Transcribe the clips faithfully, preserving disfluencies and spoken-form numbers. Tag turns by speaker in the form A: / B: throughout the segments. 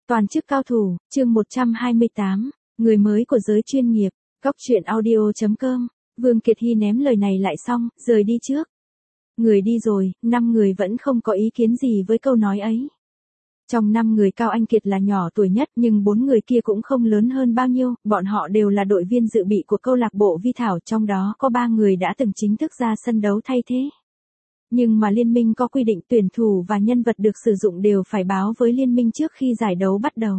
A: Toàn chức cao thủ, chương một trăm hai mươi tám, người mới của giới chuyên nghiệp, góc truyện audio chấm com, Vương Kiệt Hy ném lời này lại xong, rời đi trước. Người đi rồi, năm người vẫn không có ý kiến gì với câu nói ấy. Trong năm người Cao Anh Kiệt là nhỏ tuổi nhất nhưng bốn người kia cũng không lớn hơn bao nhiêu, bọn họ đều là đội viên dự bị của câu lạc bộ Vi Thảo, trong đó có ba người đã từng chính thức ra sân đấu thay thế. Nhưng mà liên minh có quy định tuyển thủ và nhân vật được sử dụng đều phải báo với liên minh trước khi giải đấu bắt đầu.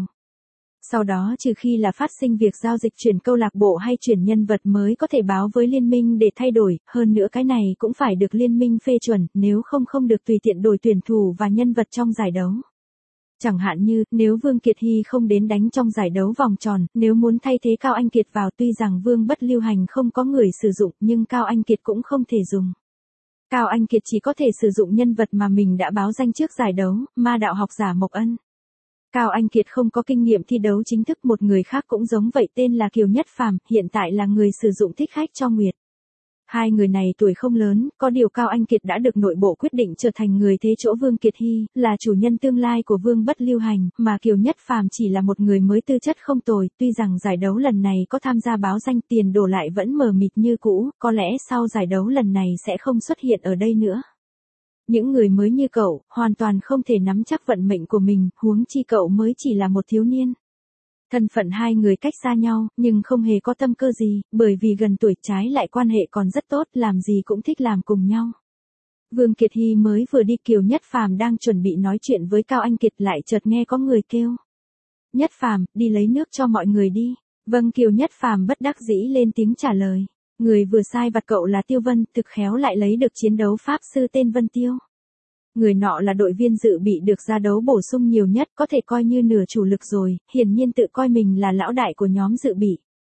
A: Sau đó trừ khi là phát sinh việc giao dịch chuyển câu lạc bộ hay chuyển nhân vật mới có thể báo với liên minh để thay đổi, hơn nữa cái này cũng phải được liên minh phê chuẩn, nếu không không được tùy tiện đổi tuyển thủ và nhân vật trong giải đấu. Chẳng hạn như, nếu Vương Kiệt Hy không đến đánh trong giải đấu vòng tròn, nếu muốn thay thế Cao Anh Kiệt vào, tuy rằng Vương Bất Lưu Hành không có người sử dụng nhưng Cao Anh Kiệt cũng không thể dùng. Cao Anh Kiệt chỉ có thể sử dụng nhân vật mà mình đã báo danh trước giải đấu, ma đạo học giả Mộc Ân. Cao Anh Kiệt không có kinh nghiệm thi đấu chính thức, một người khác cũng giống vậy, tên là Kiều Nhất Phàm, hiện tại là người sử dụng thích khách cho Nguyệt. Hai người này tuổi không lớn, có điều Cao Anh Kiệt đã được nội bộ quyết định trở thành người thế chỗ Vương Kiệt Hy, là chủ nhân tương lai của Vương Bất Lưu Hành, mà Kiều Nhất Phàm chỉ là một người mới tư chất không tồi, tuy rằng giải đấu lần này có tham gia báo danh, tiền đổ lại vẫn mờ mịt như cũ, có lẽ sau giải đấu lần này sẽ không xuất hiện ở đây nữa. Những người mới như cậu, hoàn toàn không thể nắm chắc vận mệnh của mình, huống chi cậu mới chỉ là một thiếu niên. Thân phận hai người cách xa nhau, nhưng không hề có tâm cơ gì, bởi vì gần tuổi trái lại quan hệ còn rất tốt, làm gì cũng thích làm cùng nhau. Vương Kiệt Hy mới vừa đi, Kiều Nhất Phàm đang chuẩn bị nói chuyện với Cao Anh Kiệt lại chợt nghe có người kêu. Nhất Phàm, đi lấy nước cho mọi người đi. Vâng, Kiều Nhất Phàm bất đắc dĩ lên tiếng trả lời. Người vừa sai vặt cậu là Tiêu Vân, thực khéo lại lấy được chiến đấu pháp sư tên Vân Tiêu. Người nọ là đội viên dự bị được ra đấu bổ sung nhiều nhất, có thể coi như nửa chủ lực rồi, hiển nhiên tự coi mình là lão đại của nhóm dự bị.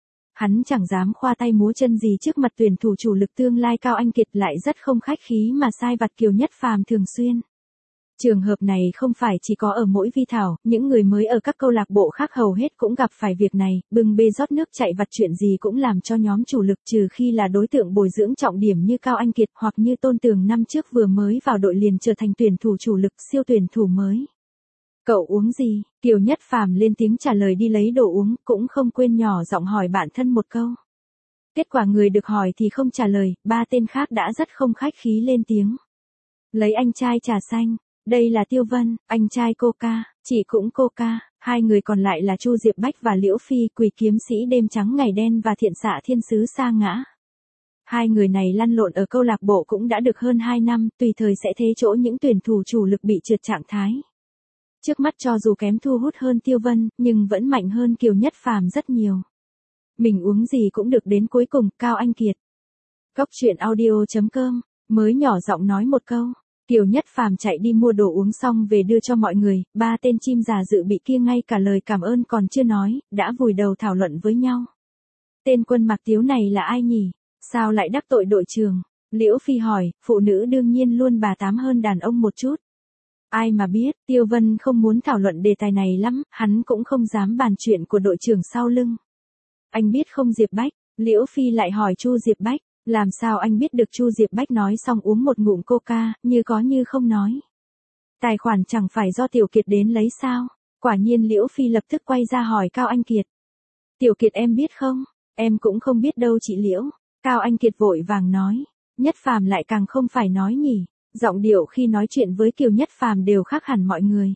A: Hắn chẳng dám khoa tay múa chân gì trước mặt tuyển thủ chủ lực tương lai Cao Anh Kiệt, lại rất không khách khí mà sai vặt Kiều Nhất Phàm thường xuyên. Trường hợp này không phải chỉ có ở mỗi Vi Thảo, những người mới ở các câu lạc bộ khác hầu hết cũng gặp phải việc này, bưng bê rót nước chạy vặt chuyện gì cũng làm cho nhóm chủ lực, trừ khi là đối tượng bồi dưỡng trọng điểm như Cao Anh Kiệt hoặc như Tôn Tường năm trước vừa mới vào đội liền trở thành tuyển thủ chủ lực, siêu tuyển thủ mới. Cậu uống gì? Kiều Nhất Phàm lên tiếng trả lời, đi lấy đồ uống, cũng không quên nhỏ giọng hỏi bạn thân một câu. Kết quả người được hỏi thì không trả lời, ba tên khác đã rất không khách khí lên tiếng. Lấy anh trai trà xanh. Đây là Tiêu Vân, anh trai Coca, chị cũng Coca, hai người còn lại là Chu Diệp Bách và Liễu Phi, Quỷ kiếm sĩ đêm trắng ngày đen và Thiện xạ thiên sứ sa ngã. Hai người này lăn lộn ở câu lạc bộ cũng đã được hơn hai năm, tùy thời sẽ thế chỗ những tuyển thủ chủ lực bị trượt trạng thái. Trước mắt cho dù kém thu hút hơn Tiêu Vân, nhưng vẫn mạnh hơn Kiều Nhất Phàm rất nhiều. Mình uống gì cũng được, đến cuối cùng, Cao Anh Kiệt. Góc truyện audio chấm com, mới nhỏ giọng nói một câu. Kiều Nhất Phàm chạy đi mua đồ uống xong về đưa cho mọi người, ba tên chim già dự bị kia ngay cả lời cảm ơn còn chưa nói, đã vùi đầu thảo luận với nhau. Tên Quân Mặc Tiếu này là ai nhỉ? Sao lại đắc tội đội trưởng? Liễu Phi hỏi, phụ nữ đương nhiên luôn bà tám hơn đàn ông một chút. Ai mà biết, Tiêu Vân không muốn thảo luận đề tài này lắm, hắn cũng không dám bàn chuyện của đội trưởng sau lưng. Anh biết không Diệp Bách? Liễu Phi lại hỏi Chu Diệp Bách. Làm sao anh biết được? Chu Diệp Bách nói xong uống một ngụm Coca, như có như không nói. Tài khoản chẳng phải do Tiểu Kiệt đến lấy sao? Quả nhiên Liễu Phi lập tức quay ra hỏi Cao Anh Kiệt. Tiểu Kiệt em biết không? Em cũng không biết đâu chị Liễu. Cao Anh Kiệt vội vàng nói. Nhất Phàm lại càng không phải nói nhỉ. Giọng điệu khi nói chuyện với Kiều Nhất Phàm đều khác hẳn mọi người.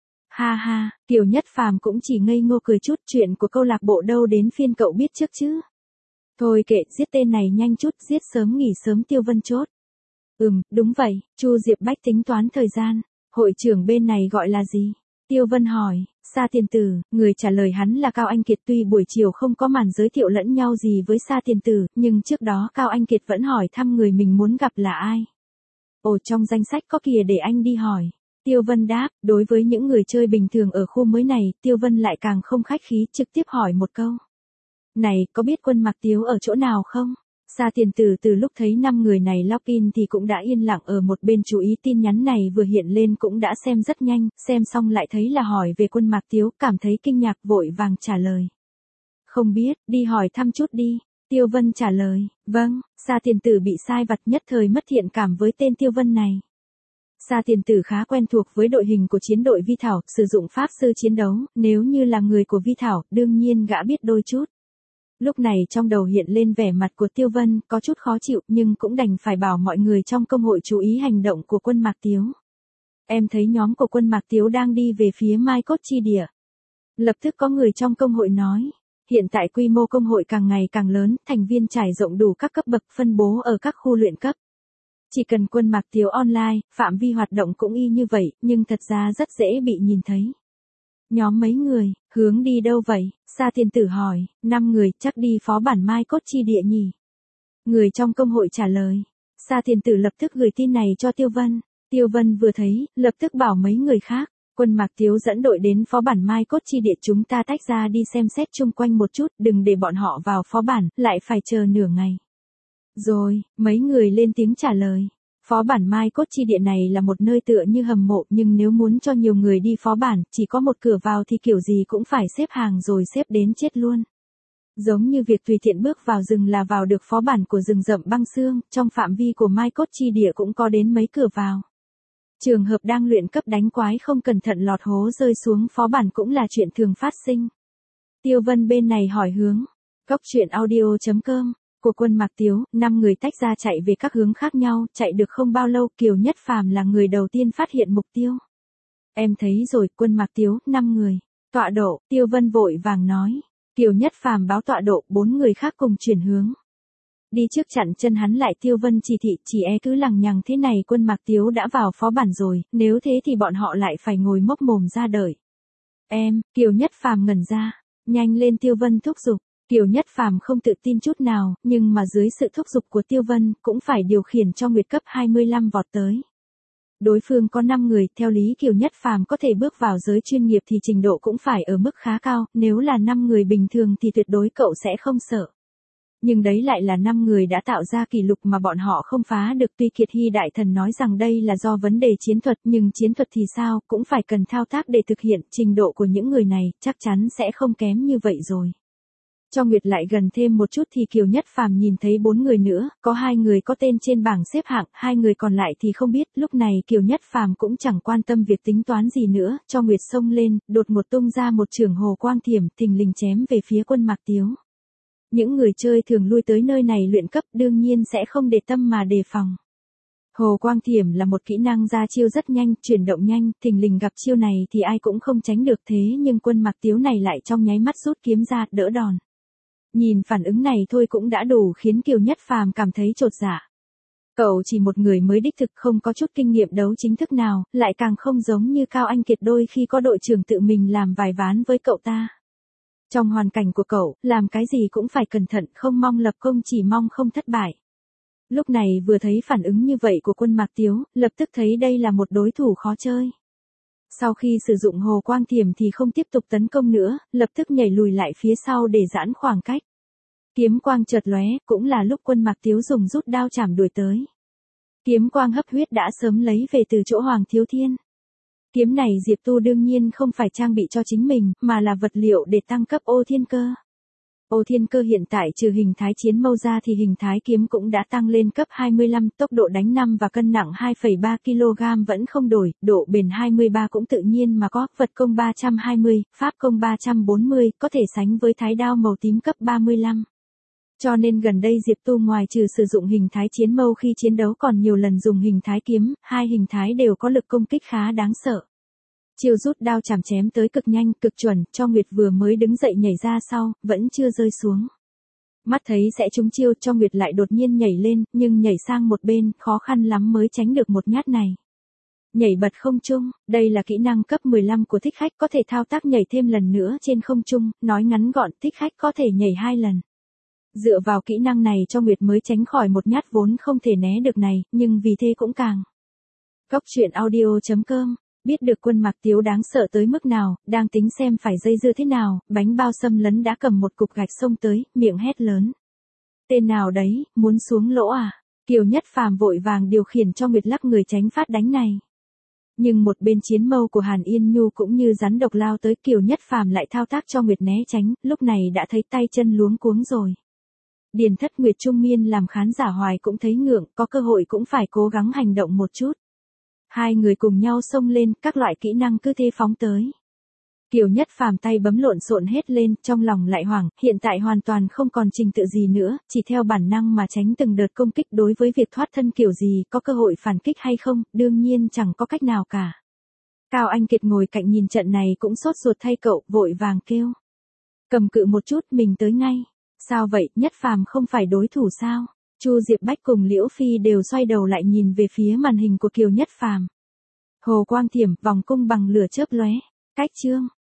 A: Ha ha, Kiều Nhất Phàm cũng chỉ ngây ngô cười chút, chuyện của câu lạc bộ đâu đến phiên cậu biết trước chứ. Thôi kệ, giết tên này nhanh chút, giết sớm nghỉ sớm. Tiêu Vân chốt. Ừm, đúng vậy, Chu Diệp Bách tính toán thời gian. Hội trưởng bên này gọi là gì? Tiêu Vân hỏi. Sa Tiền Tử, người trả lời hắn là Cao Anh Kiệt. Tuy buổi chiều không có màn giới thiệu lẫn nhau gì với Sa Tiền Tử, nhưng trước đó Cao Anh Kiệt vẫn hỏi thăm người mình muốn gặp là ai. Ồ, trong danh sách có kìa, để anh đi hỏi. Tiêu Vân đáp, đối với những người chơi bình thường ở khu mới này, Tiêu Vân lại càng không khách khí, trực tiếp hỏi một câu. Này, có biết Quân Mặc Tiếu ở chỗ nào không? Sa Tiền Tử từ lúc thấy năm người này login thì cũng đã yên lặng ở một bên chú ý, tin nhắn này vừa hiện lên cũng đã xem rất nhanh, xem xong lại thấy là hỏi về Quân Mặc Tiếu, cảm thấy kinh ngạc vội vàng trả lời. Không biết, đi hỏi thăm chút đi. Tiêu Vân trả lời, vâng. Sa Tiền Tử bị sai vặt, nhất thời mất thiện cảm với tên Tiêu Vân này. Sa Tiền Tử khá quen thuộc với đội hình của chiến đội Vi Thảo, sử dụng pháp sư chiến đấu, nếu như là người của Vi Thảo, đương nhiên gã biết đôi chút. Lúc này trong đầu hiện lên vẻ mặt của Tiêu Vân, có chút khó chịu nhưng cũng đành phải bảo mọi người trong công hội chú ý hành động của quân Mạc Tiếu. Em thấy nhóm của quân Mạc Tiếu đang đi về phía Mai Cốt Chi Địa. Lập tức có người trong công hội nói. Hiện tại quy mô công hội càng ngày càng lớn, thành viên trải rộng đủ các cấp bậc phân bố ở các khu luyện cấp. Chỉ cần quân Mạc Tiếu online, phạm vi hoạt động cũng y như vậy, nhưng thật ra rất dễ bị nhìn thấy. Nhóm mấy người, hướng đi đâu vậy? Sa Tiền Tử hỏi, năm người, chắc đi phó bản Mai Cốt Chi Địa nhỉ? Người trong công hội trả lời. Sa Tiền Tử lập tức gửi tin này cho Tiêu Vân. Tiêu Vân vừa thấy, lập tức bảo mấy người khác. Quân Mạc Tiếu dẫn đội đến phó bản Mai Cốt Chi Địa, chúng ta tách ra đi xem xét chung quanh một chút, đừng để bọn họ vào phó bản, lại phải chờ nửa ngày. Rồi, mấy người lên tiếng trả lời. Phó bản Mai Cốt Chi Địa này là một nơi tựa như hầm mộ, nhưng nếu muốn cho nhiều người đi phó bản, chỉ có một cửa vào thì kiểu gì cũng phải xếp hàng rồi xếp đến chết luôn. Giống như việc tùy tiện bước vào rừng là vào được phó bản của rừng rậm băng xương, trong phạm vi của Mai Cốt Chi Địa cũng có đến mấy cửa vào. Trường hợp đang luyện cấp đánh quái không cẩn thận lọt hố rơi xuống phó bản cũng là chuyện thường phát sinh. Tiêu Vân bên này hỏi hướng. Cốc truyện audio chấm com. Của quân Mạc Tiếu, năm người tách ra chạy về các hướng khác nhau, chạy được không bao lâu, Kiều Nhất Phàm là người đầu tiên phát hiện mục tiêu. Em thấy rồi, quân Mạc Tiếu, năm người. Tọa độ, Tiêu Vân vội vàng nói. Kiều Nhất Phàm báo tọa độ, bốn người khác cùng chuyển hướng. Đi trước chặn chân hắn lại. Tiêu Vân chỉ thị, chỉ e cứ lằng nhằng thế này quân Mạc Tiếu đã vào phó bản rồi, nếu thế thì bọn họ lại phải ngồi mốc mồm ra đợi. Em, Kiều Nhất Phàm ngẩn ra, nhanh lên Tiêu Vân thúc giục. Kiều Nhất Phàm không tự tin chút nào, nhưng mà dưới sự thúc giục của Tiêu Vân, cũng phải điều khiển cho nguyệt cấp hai mươi lăm vọt tới. Đối phương có năm người, theo lý Kiều Nhất Phàm có thể bước vào giới chuyên nghiệp thì trình độ cũng phải ở mức khá cao, nếu là năm người bình thường thì tuyệt đối cậu sẽ không sợ. Nhưng đấy lại là năm người đã tạo ra kỷ lục mà bọn họ không phá được. Tuy Kiệt Hy Đại Thần nói rằng đây là do vấn đề chiến thuật, nhưng chiến thuật thì sao, cũng phải cần thao tác để thực hiện, trình độ của những người này chắc chắn sẽ không kém như vậy rồi. Cho Nguyệt lại gần thêm một chút thì Kiều Nhất Phàm nhìn thấy bốn người nữa, có hai người có tên trên bảng xếp hạng, hai người còn lại thì không biết. Lúc này Kiều Nhất Phàm cũng chẳng quan tâm việc tính toán gì nữa, cho Nguyệt xông lên, đột một tung ra một chưởng hồ quang thiểm, thình lình chém về phía quân Mạc Tiếu. Những người chơi thường lui tới nơi này luyện cấp đương nhiên sẽ không để tâm mà đề phòng. Hồ quang thiểm là một kỹ năng ra chiêu rất nhanh, chuyển động nhanh, thình lình gặp chiêu này thì ai cũng không tránh được, thế nhưng quân Mạc Tiếu này lại trong nháy mắt rút kiếm ra, đỡ đòn. Nhìn phản ứng này thôi cũng đã đủ khiến Kiều Nhất Phàm cảm thấy chột dạ. Cậu chỉ một người mới đích thực, không có chút kinh nghiệm đấu chính thức nào, lại càng không giống như Cao Anh Kiệt đôi khi có đội trưởng tự mình làm vài ván với cậu ta. Trong hoàn cảnh của cậu, làm cái gì cũng phải cẩn thận, không mong lập công chỉ mong không thất bại. Lúc này vừa thấy phản ứng như vậy của quân Mạc Tiếu, lập tức thấy đây là một đối thủ khó chơi. Sau khi sử dụng hồ quang thiểm thì không tiếp tục tấn công nữa, lập tức nhảy lùi lại phía sau để giãn khoảng cách. Kiếm quang chợt lóe, cũng là lúc quân Mạc Tiếu dùng rút đao chảm đuổi tới. Kiếm quang hấp huyết đã sớm lấy về từ chỗ Hoàng Thiếu Thiên. Kiếm này Diệp Tu đương nhiên không phải trang bị cho chính mình, mà là vật liệu để tăng cấp ô thiên cơ. Ô thiên cơ hiện tại trừ hình thái chiến mâu ra thì hình thái kiếm cũng đã tăng lên cấp hai mươi lăm, tốc độ đánh năm và cân nặng hai phẩy ba ki lô gam vẫn không đổi, độ bền hai mươi ba cũng tự nhiên mà có, vật công ba trăm hai mươi, pháp công ba trăm bốn mươi, có thể sánh với thái đao màu tím cấp ba mươi lăm. Cho nên gần đây Diệp Tu ngoài trừ sử dụng hình thái chiến mâu khi chiến đấu còn nhiều lần dùng hình thái kiếm, hai hình thái đều có lực công kích khá đáng sợ. Chiêu rút đao chảm chém tới cực nhanh, cực chuẩn, cho Nguyệt vừa mới đứng dậy nhảy ra sau, vẫn chưa rơi xuống. Mắt thấy sẽ trúng chiêu, cho Nguyệt lại đột nhiên nhảy lên, nhưng nhảy sang một bên, khó khăn lắm mới tránh được một nhát này. Nhảy bật không trung, đây là kỹ năng cấp mười lăm của Thích Khách, có thể thao tác nhảy thêm lần nữa trên không trung, nói ngắn gọn, Thích Khách có thể nhảy hai lần. Dựa vào kỹ năng này cho Nguyệt mới tránh khỏi một nhát vốn không thể né được này, nhưng vì thế cũng càng. Cốc truyện audio chấm com. Biết được quân Mạc Tiếu đáng sợ tới mức nào, đang tính xem phải dây dưa thế nào, bánh bao xâm lấn đã cầm một cục gạch xông tới, miệng hét lớn. Tên nào đấy, muốn xuống lỗ à? Kiều Nhất Phàm vội vàng điều khiển cho Nguyệt lắc người tránh phát đánh này. Nhưng một bên chiến mâu của Hàn Yên Nhu cũng như rắn độc lao tới, Kiều Nhất Phàm lại thao tác cho Nguyệt né tránh, lúc này đã thấy tay chân luống cuống rồi. Điền Thất Nguyệt Trung Miên làm khán giả hoài cũng thấy ngượng, có cơ hội cũng phải cố gắng hành động một chút. Hai người cùng nhau xông lên, các loại kỹ năng cứ thế phóng tới. Kiều Nhất Phàm tay bấm lộn xộn hết lên, trong lòng lại hoảng, hiện tại hoàn toàn không còn trình tự gì nữa, chỉ theo bản năng mà tránh từng đợt công kích. Đối với việc thoát thân kiểu gì, có cơ hội phản kích hay không, đương nhiên chẳng có cách nào cả. Cao Anh Kiệt ngồi cạnh nhìn trận này cũng sốt ruột thay cậu, vội vàng kêu. Cầm cự một chút, mình tới ngay. Sao vậy, Nhất Phàm không phải đối thủ sao? Chu Diệp Bách cùng Liễu Phi đều xoay đầu lại nhìn về phía màn hình của Kiều Nhất Phàm. Hồ quang thiểm, vòng cung bằng lửa chớp lóe. Cách chương.